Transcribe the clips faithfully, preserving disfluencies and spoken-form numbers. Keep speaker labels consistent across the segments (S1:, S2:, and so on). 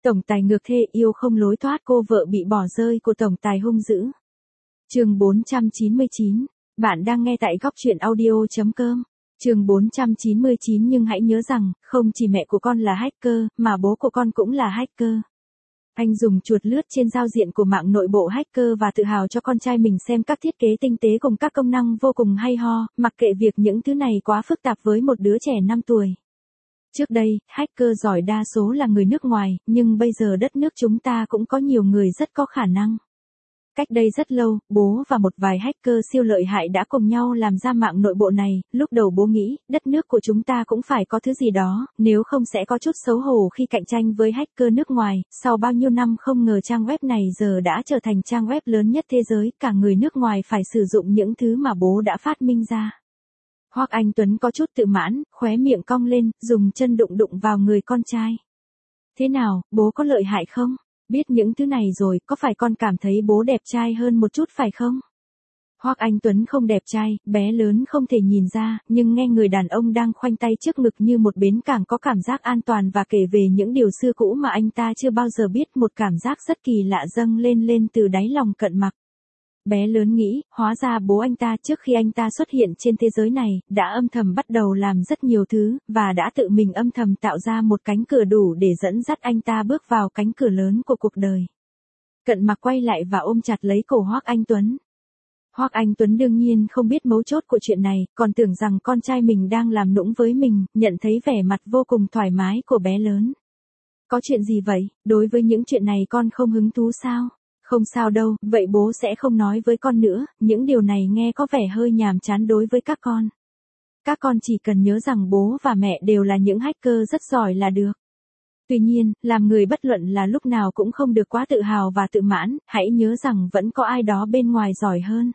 S1: Tổng tài ngược thê yêu không lối thoát, cô vợ bị bỏ rơi của tổng tài hung dữ. Chương bốn trăm chín mươi chín. Bạn đang nghe tại góc truyện audio chấm com. Chương bốn trăm chín mươi chín. Nhưng hãy nhớ rằng, không chỉ mẹ của con là hacker, mà bố của con cũng là hacker. Anh dùng chuột lướt trên giao diện của mạng nội bộ hacker và tự hào cho con trai mình xem các thiết kế tinh tế cùng các công năng vô cùng hay ho, mặc kệ việc những thứ này quá phức tạp với một đứa trẻ năm tuổi. Trước đây, hacker giỏi đa số là người nước ngoài, nhưng bây giờ đất nước chúng ta cũng có nhiều người rất có khả năng. Cách đây rất lâu, bố và một vài hacker siêu lợi hại đã cùng nhau làm ra mạng nội bộ này. Lúc đầu bố nghĩ, đất nước của chúng ta cũng phải có thứ gì đó, nếu không sẽ có chút xấu hổ khi cạnh tranh với hacker nước ngoài. Sau bao nhiêu năm không ngờ trang web này giờ đã trở thành trang web lớn nhất thế giới, cả người nước ngoài phải sử dụng những thứ mà bố đã phát minh ra. Hoắc Anh Tuấn có chút tự mãn, khóe miệng cong lên, dùng chân đụng đụng vào người con trai. Thế nào, bố có lợi hại không? Biết những thứ này rồi, có phải con cảm thấy bố đẹp trai hơn một chút phải không? Hoắc Anh Tuấn không đẹp trai, bé lớn không thể nhìn ra, nhưng nghe người đàn ông đang khoanh tay trước ngực như một bến cảng có cảm giác an toàn và kể về những điều xưa cũ mà anh ta chưa bao giờ biết, một cảm giác rất kỳ lạ dâng lên lên từ đáy lòng cận mặc. Bé lớn nghĩ, hóa ra bố anh ta trước khi anh ta xuất hiện trên thế giới này, đã âm thầm bắt đầu làm rất nhiều thứ, và đã tự mình âm thầm tạo ra một cánh cửa đủ để dẫn dắt anh ta bước vào cánh cửa lớn của cuộc đời. Cận mặc quay lại và ôm chặt lấy cổ Hoắc Anh Tuấn. Hoắc Anh Tuấn đương nhiên không biết mấu chốt của chuyện này, còn tưởng rằng con trai mình đang làm nũng với mình, nhận thấy vẻ mặt vô cùng thoải mái của bé lớn. Có chuyện gì vậy, đối với những chuyện này con không hứng thú sao? Không sao đâu, vậy bố sẽ không nói với con nữa, những điều này nghe có vẻ hơi nhàm chán đối với các con. Các con chỉ cần nhớ rằng bố và mẹ đều là những hacker rất giỏi là được. Tuy nhiên, làm người bất luận là lúc nào cũng không được quá tự hào và tự mãn, hãy nhớ rằng vẫn có ai đó bên ngoài giỏi hơn.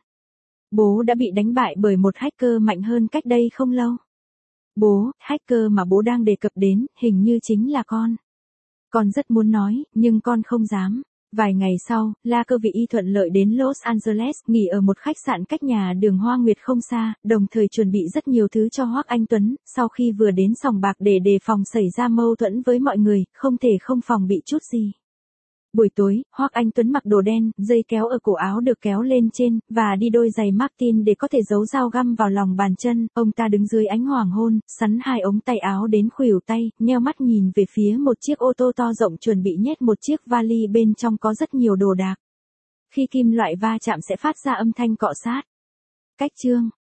S1: Bố đã bị đánh bại bởi một hacker mạnh hơn cách đây không lâu. Bố, hacker mà bố đang đề cập đến, hình như chính là con. Con rất muốn nói, nhưng con không dám. Vài ngày sau, La Cơ Vị Y thuận lợi đến Los Angeles, nghỉ ở một khách sạn cách nhà đường Hoa Nguyệt không xa, đồng thời chuẩn bị rất nhiều thứ cho Hoắc Anh Tuấn. Sau khi vừa đến sòng bạc để đề phòng xảy ra mâu thuẫn với mọi người, không thể không phòng bị chút gì. Buổi tối, Hoắc Anh Tuấn mặc đồ đen, dây kéo ở cổ áo được kéo lên trên, và đi đôi giày Martin để có thể giấu dao găm vào lòng bàn chân. Ông ta đứng dưới ánh hoàng hôn, sắn hai ống tay áo đến khuỷu tay, nheo mắt nhìn về phía một chiếc ô tô to rộng chuẩn bị nhét một chiếc vali bên trong có rất nhiều đồ đạc. Khi kim loại va chạm sẽ phát ra âm thanh cọ sát. Cách chương